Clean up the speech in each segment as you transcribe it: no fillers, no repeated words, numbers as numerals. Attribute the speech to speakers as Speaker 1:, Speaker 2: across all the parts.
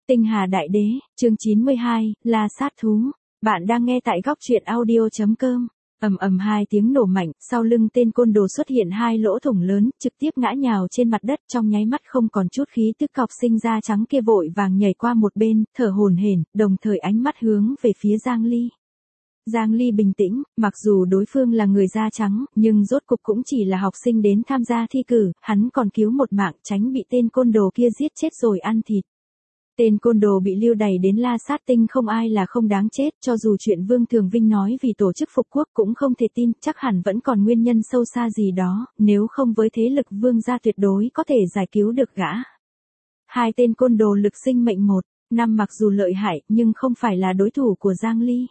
Speaker 1: Tinh Hà Đại Đế, chương 92, La Sát Thú. Bạn đang nghe tại góc truyện audio.com. Ầm ầm hai tiếng nổ mạnh, sau lưng tên côn đồ xuất hiện hai lỗ thủng lớn, trực tiếp ngã nhào trên mặt đất, trong nháy mắt không còn chút khí tức. Cọc sinh da trắng kia vội vàng nhảy qua một bên, thở hổn hển, đồng thời ánh mắt hướng về phía Giang Ly. Giang Ly bình tĩnh, mặc dù đối phương là người da trắng, nhưng rốt cục cũng chỉ là học sinh đến tham gia thi cử, hắn còn cứu một mạng, tránh bị tên côn đồ kia giết chết rồi ăn thịt. Tên côn đồ bị lưu đày đến La Sát Tinh, không ai là không đáng chết, cho dù chuyện Vương Thường Vinh nói vì tổ chức phục quốc cũng không thể tin, chắc hẳn vẫn còn nguyên nhân sâu xa gì đó, nếu không với thế lực Vương gia tuyệt đối có thể giải cứu được gã. Hai tên côn đồ lực sinh mệnh 1-5 mặc dù lợi hại, nhưng không phải là đối thủ của Giang Ly.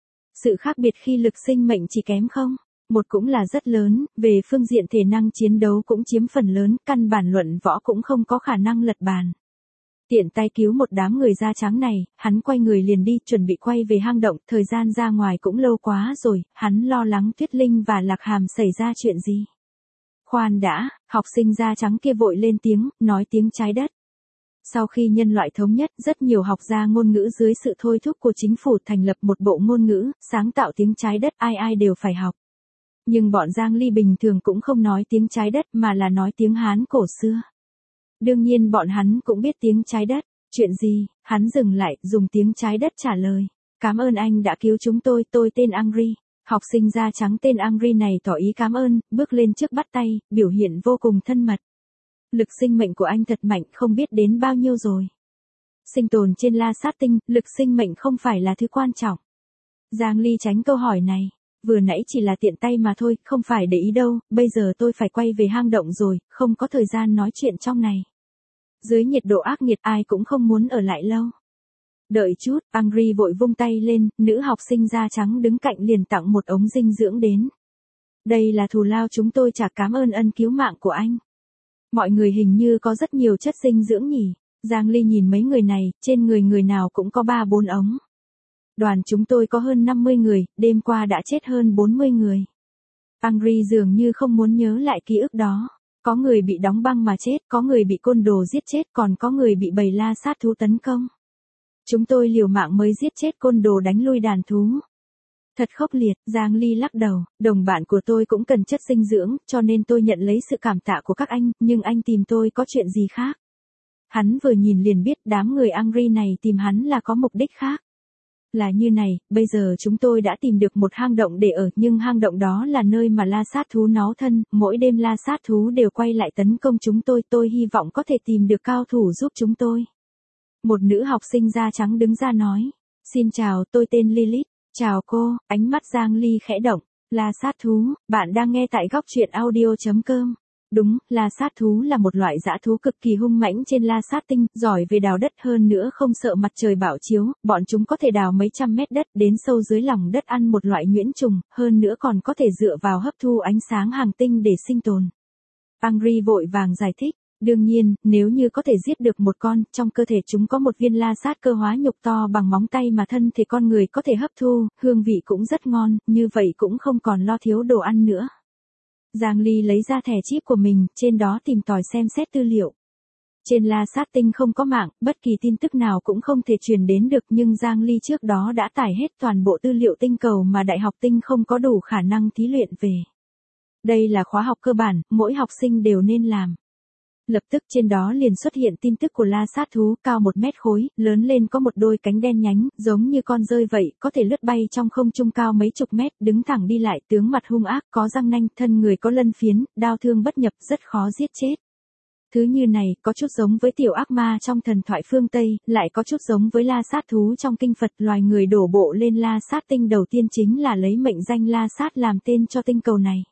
Speaker 1: Sự khác biệt khi lực sinh mệnh chỉ kém 0-1 cũng là rất lớn, về phương diện thể năng chiến đấu cũng chiếm phần lớn, căn bản luận võ cũng không có khả năng lật bàn. Tiện tay cứu một đám người da trắng này, hắn quay người liền đi, chuẩn bị quay về hang động, thời gian ra ngoài cũng lâu quá rồi, hắn lo lắng Tuyết Linh và Lạc Hàm xảy ra chuyện gì. Khoan đã, học sinh da trắng kia vội lên tiếng, nói tiếng trái đất. Sau khi nhân loại thống nhất, rất nhiều học gia ngôn ngữ dưới sự thôi thúc của chính phủ thành lập một bộ ngôn ngữ, sáng tạo tiếng trái đất, ai ai đều phải học. Nhưng bọn Giang Ly bình thường cũng không nói tiếng trái đất mà là nói tiếng Hán cổ xưa. Đương nhiên bọn hắn cũng biết tiếng trái đất. Chuyện gì? Hắn dừng lại, dùng tiếng trái đất trả lời. Cảm ơn anh đã cứu chúng tôi tên Angry. Học sinh da trắng tên Angry này tỏ ý cảm ơn, bước lên trước bắt tay, biểu hiện vô cùng thân mật. Lực sinh mệnh của anh thật mạnh, không biết đến bao nhiêu rồi. Sinh tồn trên La Sát Tinh, lực sinh mệnh không phải là thứ quan trọng. Giang Ly tránh câu hỏi này. Vừa nãy chỉ là tiện tay mà thôi, không phải để ý đâu, bây giờ tôi phải quay về hang động rồi, không có thời gian nói chuyện trong này. Dưới nhiệt độ ác nghiệt ai cũng không muốn ở lại lâu. Đợi chút, Angry vội vung tay lên, nữ học sinh da trắng đứng cạnh liền tặng một ống dinh dưỡng đến. Đây là thù lao chúng tôi trả, cảm ơn ân cứu mạng của anh. Mọi người hình như có rất nhiều chất dinh dưỡng nhỉ. Giang Ly nhìn mấy người này, trên người người nào cũng có 3-4 ống. Đoàn chúng tôi có hơn 50 người, đêm qua đã chết hơn 40 người. Angry dường như không muốn nhớ lại ký ức đó. Có người bị đóng băng mà chết, có người bị côn đồ giết chết, còn có người bị bầy la sát thú tấn công. Chúng tôi liều mạng mới giết chết côn đồ, đánh lui đàn thú. Thật khốc liệt. Giang Ly lắc đầu, đồng bạn của tôi cũng cần chất dinh dưỡng, cho nên tôi nhận lấy sự cảm tạ của các anh, nhưng anh tìm tôi có chuyện gì khác. Hắn vừa nhìn liền biết đám người Angry này tìm hắn là có mục đích khác. Là như này, bây giờ chúng tôi đã tìm được một hang động để ở, nhưng hang động đó là nơi mà la sát thú náu thân, mỗi đêm la sát thú đều quay lại tấn công chúng tôi hy vọng có thể tìm được cao thủ giúp chúng tôi. Một nữ học sinh da trắng đứng ra nói, xin chào, tôi tên Lilith. Chào cô, ánh mắt Giang Ly khẽ động, la sát thú, bạn đang nghe tại góc truyện audio.com. Đúng, la sát thú là một loại dã thú cực kỳ hung mãnh trên La Sát Tinh, giỏi về đào đất, hơn nữa không sợ mặt trời bạo chiếu, bọn chúng có thể đào mấy trăm mét đất đến sâu dưới lòng đất, ăn một loại nhuyễn trùng, hơn nữa còn có thể dựa vào hấp thu ánh sáng hành tinh để sinh tồn. Angry vội vàng giải thích, đương nhiên, nếu như có thể giết được một con, trong cơ thể chúng có một viên la sát cơ hóa nhục to bằng móng tay mà thân thể con người có thể hấp thu, hương vị cũng rất ngon, như vậy cũng không còn lo thiếu đồ ăn nữa. Giang Ly lấy ra thẻ chip của mình, trên đó tìm tòi xem xét tư liệu. Trên La Sát Tinh không có mạng, bất kỳ tin tức nào cũng không thể truyền đến được, nhưng Giang Ly trước đó đã tải hết toàn bộ tư liệu tinh cầu mà Đại học Tinh không có đủ khả năng thí luyện về. Đây là khóa học cơ bản, mỗi học sinh đều nên làm. Lập tức trên đó liền xuất hiện tin tức của la sát thú, cao 1 mét khối, lớn lên có một đôi cánh đen nhánh, giống như con dơi vậy, có thể lướt bay trong không trung cao mấy chục mét, đứng thẳng đi lại, tướng mặt hung ác, có răng nanh, thân người có lân phiến, đao thương bất nhập, rất khó giết chết. Thứ như này, có chút giống với tiểu ác ma trong thần thoại phương Tây, lại có chút giống với la sát thú trong kinh Phật. Loài người đổ bộ lên La Sát Tinh đầu tiên chính là lấy mệnh danh La Sát làm tên cho tinh cầu này.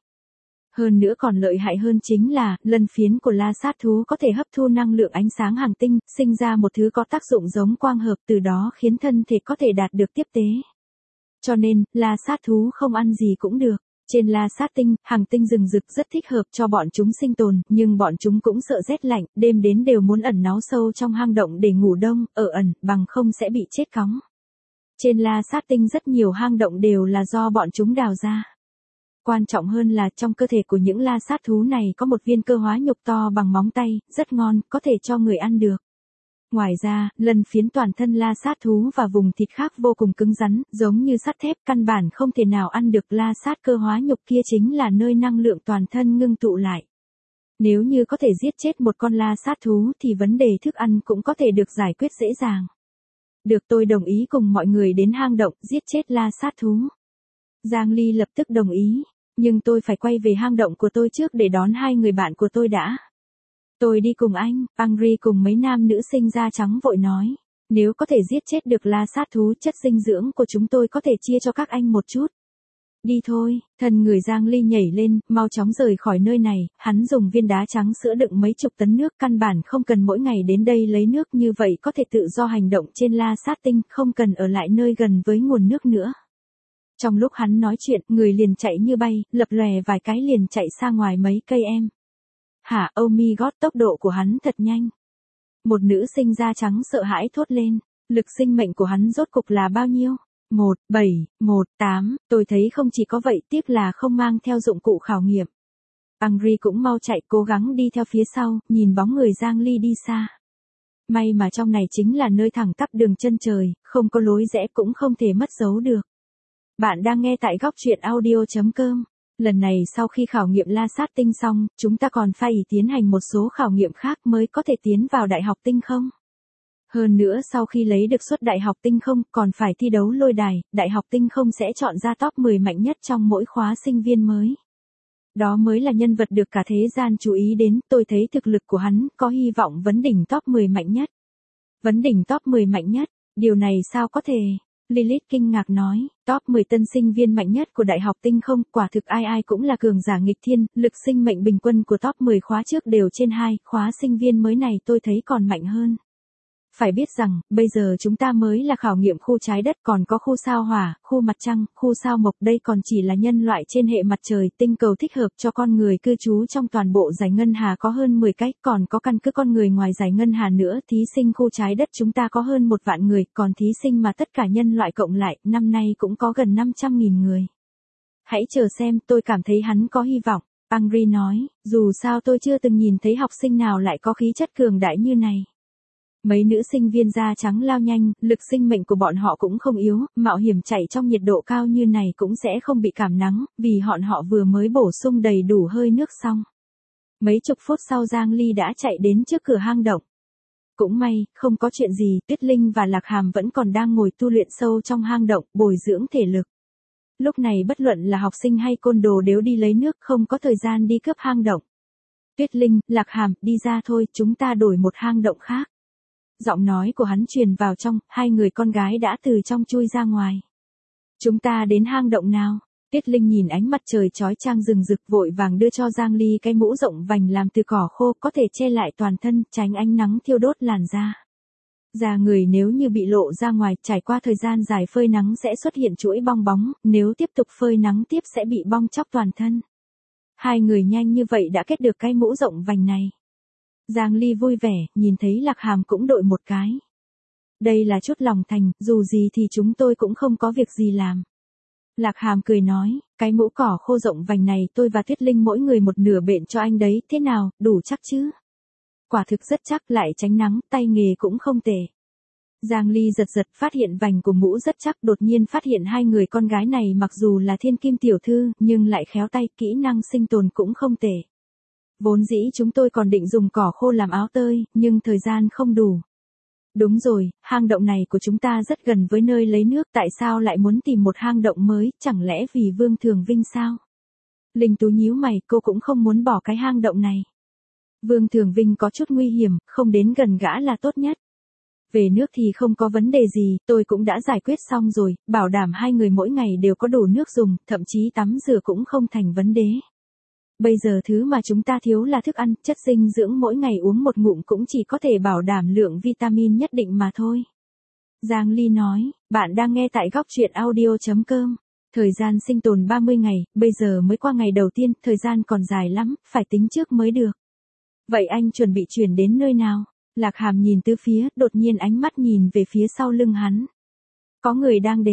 Speaker 1: Hơn nữa còn lợi hại hơn chính là, lân phiến của la sát thú có thể hấp thu năng lượng ánh sáng hành tinh, sinh ra một thứ có tác dụng giống quang hợp, từ đó khiến thân thể có thể đạt được tiếp tế. Cho nên, la sát thú không ăn gì cũng được. Trên La Sát Tinh, hành tinh rừng rực rất thích hợp cho bọn chúng sinh tồn, nhưng bọn chúng cũng sợ rét lạnh, đêm đến đều muốn ẩn náu sâu trong hang động để ngủ đông, ở ẩn, bằng không sẽ bị chết cóng. Trên La Sát Tinh rất nhiều hang động đều là do bọn chúng đào ra. Quan trọng hơn là trong cơ thể của những la sát thú này có một viên cơ hóa nhục to bằng móng tay, rất ngon, có thể cho người ăn được. Ngoài ra, lân phiến toàn thân la sát thú và vùng thịt khác vô cùng cứng rắn, giống như sắt thép, căn bản không thể nào ăn được. La sát cơ hóa nhục kia chính là nơi năng lượng toàn thân ngưng tụ lại. Nếu như có thể giết chết một con la sát thú thì vấn đề thức ăn cũng có thể được giải quyết dễ dàng. Được, tôi đồng ý cùng mọi người đến hang động, giết chết la sát thú. Giang Ly lập tức đồng ý, nhưng tôi phải quay về hang động của tôi trước để đón hai người bạn của tôi đã. Tôi đi cùng anh, Angry cùng mấy nam nữ sinh da trắng vội nói. Nếu có thể giết chết được la sát thú, chất dinh dưỡng của chúng tôi có thể chia cho các anh một chút. Đi thôi, thân người Giang Ly nhảy lên, mau chóng rời khỏi nơi này, hắn dùng viên đá trắng sữa đựng mấy chục tấn nước, căn bản không cần mỗi ngày đến đây lấy nước, như vậy có thể tự do hành động trên la sát tinh, không cần ở lại nơi gần với nguồn nước nữa. Trong lúc hắn nói chuyện, người liền chạy như bay, lập lòe vài cái liền chạy xa ngoài mấy cây em. Hả, oh my god, tốc độ của hắn thật nhanh. Một nữ sinh da trắng sợ hãi thốt lên, lực sinh mệnh của hắn rốt cục là bao nhiêu? 1718, tôi thấy không chỉ có vậy, tiếc là không mang theo dụng cụ khảo nghiệm. Angry cũng mau chạy, cố gắng đi theo phía sau, nhìn bóng người Giang Ly đi xa. May mà trong này chính là nơi thẳng tắp đường chân trời, không có lối rẽ cũng không thể mất dấu được. Bạn đang nghe tại góc truyện audio.com. Lần này sau khi khảo nghiệm la sát tinh xong, chúng ta còn phải tiến hành một số khảo nghiệm khác mới có thể tiến vào đại học tinh không. Hơn nữa sau khi lấy được suất đại học tinh không, còn phải thi đấu lôi đài, đại học tinh không sẽ chọn ra top 10 mạnh nhất trong mỗi khóa sinh viên mới. Đó mới là nhân vật được cả thế gian chú ý đến, tôi thấy thực lực của hắn có hy vọng vấn đỉnh top 10 mạnh nhất. Vấn đỉnh top 10 mạnh nhất, điều này sao có thể? Lilith kinh ngạc nói, top 10 tân sinh viên mạnh nhất của đại học tinh không, quả thực ai ai cũng là cường giả nghịch thiên, lực sinh mệnh bình quân của top 10 khóa trước đều trên 2, khóa sinh viên mới này tôi thấy còn mạnh hơn. Phải biết rằng, bây giờ chúng ta mới là khảo nghiệm khu trái đất, còn có khu sao hỏa, khu mặt trăng, khu sao mộc, đây còn chỉ là nhân loại trên hệ mặt trời, tinh cầu thích hợp cho con người cư trú trong toàn bộ dải ngân hà có hơn 10 cái, còn có căn cứ con người ngoài dải ngân hà nữa, thí sinh khu trái đất chúng ta có hơn 1 vạn người, còn thí sinh mà tất cả nhân loại cộng lại, năm nay cũng có gần 500.000 người. Hãy chờ xem, tôi cảm thấy hắn có hy vọng, Angry nói, dù sao tôi chưa từng nhìn thấy học sinh nào lại có khí chất cường đại như này. Mấy nữ sinh viên da trắng lao nhanh, lực sinh mệnh của bọn họ cũng không yếu, mạo hiểm chạy trong nhiệt độ cao như này cũng sẽ không bị cảm nắng, vì họ vừa mới bổ sung đầy đủ hơi nước xong. Mấy chục phút sau Giang Ly đã chạy đến trước cửa hang động. Cũng may, không có chuyện gì, Tuyết Linh và Lạc Hàm vẫn còn đang ngồi tu luyện sâu trong hang động, bồi dưỡng thể lực. Lúc này bất luận là học sinh hay côn đồ đều đi lấy nước, không có thời gian đi cướp hang động. Tuyết Linh, Lạc Hàm, đi ra thôi, chúng ta đổi một hang động khác. Giọng nói của hắn truyền vào trong, hai người con gái đã từ trong chui ra ngoài. Chúng ta đến hang động nào? Tuyết Linh nhìn ánh mặt trời chói chang rừng rực vội vàng đưa cho Giang Ly cái mũ rộng vành làm từ cỏ khô có thể che lại toàn thân, tránh ánh nắng thiêu đốt làn da. Da người nếu như bị lộ ra ngoài, trải qua thời gian dài phơi nắng sẽ xuất hiện chuỗi bong bóng, nếu tiếp tục phơi nắng tiếp sẽ bị bong chóc toàn thân. Hai người nhanh như vậy đã kết được cái mũ rộng vành này. Giang Ly vui vẻ, nhìn thấy Lạc Hàm cũng đội một cái. Đây là chút lòng thành, dù gì thì chúng tôi cũng không có việc gì làm. Lạc Hàm cười nói, cái mũ cỏ khô rộng vành này tôi và Tuyết Linh mỗi người một nửa bện cho anh đấy, thế nào, đủ chắc chứ? Quả thực rất chắc, lại tránh nắng, tay nghề cũng không tệ. Giang Ly giật phát hiện vành của mũ rất chắc, đột nhiên phát hiện hai người con gái này mặc dù là thiên kim tiểu thư, nhưng lại khéo tay, kỹ năng sinh tồn cũng không tệ. Vốn dĩ chúng tôi còn định dùng cỏ khô làm áo tơi, nhưng thời gian không đủ. Đúng rồi, hang động này của chúng ta rất gần với nơi lấy nước, tại sao lại muốn tìm một hang động mới, chẳng lẽ vì Vương Thường Vinh sao? Linh Tú nhíu mày, cô cũng không muốn bỏ cái hang động này. Vương Thường Vinh có chút nguy hiểm, không đến gần gã là tốt nhất. Về nước thì không có vấn đề gì, tôi cũng đã giải quyết xong rồi, bảo đảm hai người mỗi ngày đều có đủ nước dùng, thậm chí tắm rửa cũng không thành vấn đề. Bây giờ thứ mà chúng ta thiếu là thức ăn, chất dinh dưỡng mỗi ngày uống một ngụm cũng chỉ có thể bảo đảm lượng vitamin nhất định mà thôi. Giang Ly nói, bạn đang nghe tại góc truyện audio.com. Thời gian sinh tồn 30 ngày, bây giờ mới qua ngày đầu tiên, thời gian còn dài lắm, phải tính trước mới được. Vậy anh chuẩn bị chuyển đến nơi nào? Lạc Hàm nhìn từ phía, đột nhiên ánh mắt nhìn về phía sau lưng hắn. Có người đang đến,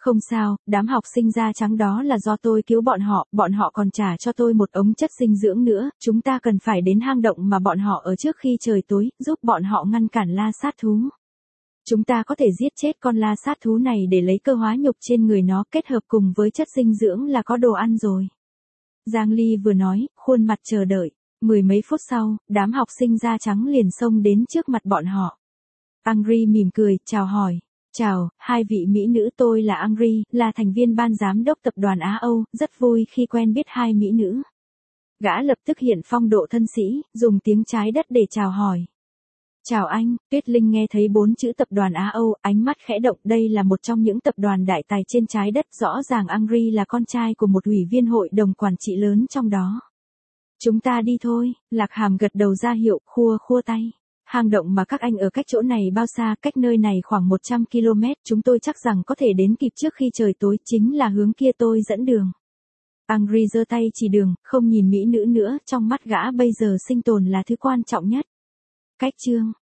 Speaker 1: Không sao, đám học sinh da trắng đó là do tôi cứu bọn họ còn trả cho tôi một ống chất dinh dưỡng nữa, chúng ta cần phải đến hang động mà bọn họ ở trước khi trời tối, giúp bọn họ ngăn cản la sát thú. Chúng ta có thể giết chết con la sát thú này để lấy cơ hóa nhục trên người nó kết hợp cùng với chất dinh dưỡng là có đồ ăn rồi. Giang Ly vừa nói, khuôn mặt chờ đợi. Mười mấy phút sau, đám học sinh da trắng liền xông đến trước mặt bọn họ. Angry mỉm cười, chào hỏi. Chào, hai vị mỹ nữ, tôi là Angry, là thành viên ban giám đốc tập đoàn Á Âu, rất vui khi quen biết hai mỹ nữ. Gã lập tức hiện phong độ thân sĩ, dùng tiếng trái đất để chào hỏi. Chào anh, Tuyết Linh nghe thấy 4 chữ tập đoàn Á Âu, ánh mắt khẽ động, đây là một trong những tập đoàn đại tài trên trái đất, rõ ràng Angry là con trai của một ủy viên hội đồng quản trị lớn trong đó. Chúng ta đi thôi, Lạc Hàm gật đầu ra hiệu, khua tay. Hang động mà các anh ở cách chỗ này bao xa, cách nơi này khoảng 100 km, chúng tôi chắc rằng có thể đến kịp trước khi trời tối, chính là hướng kia, tôi dẫn đường. Angry giơ tay chỉ đường, không nhìn mỹ nữ nữa, trong mắt gã bây giờ sinh tồn là thứ quan trọng nhất. Cách chương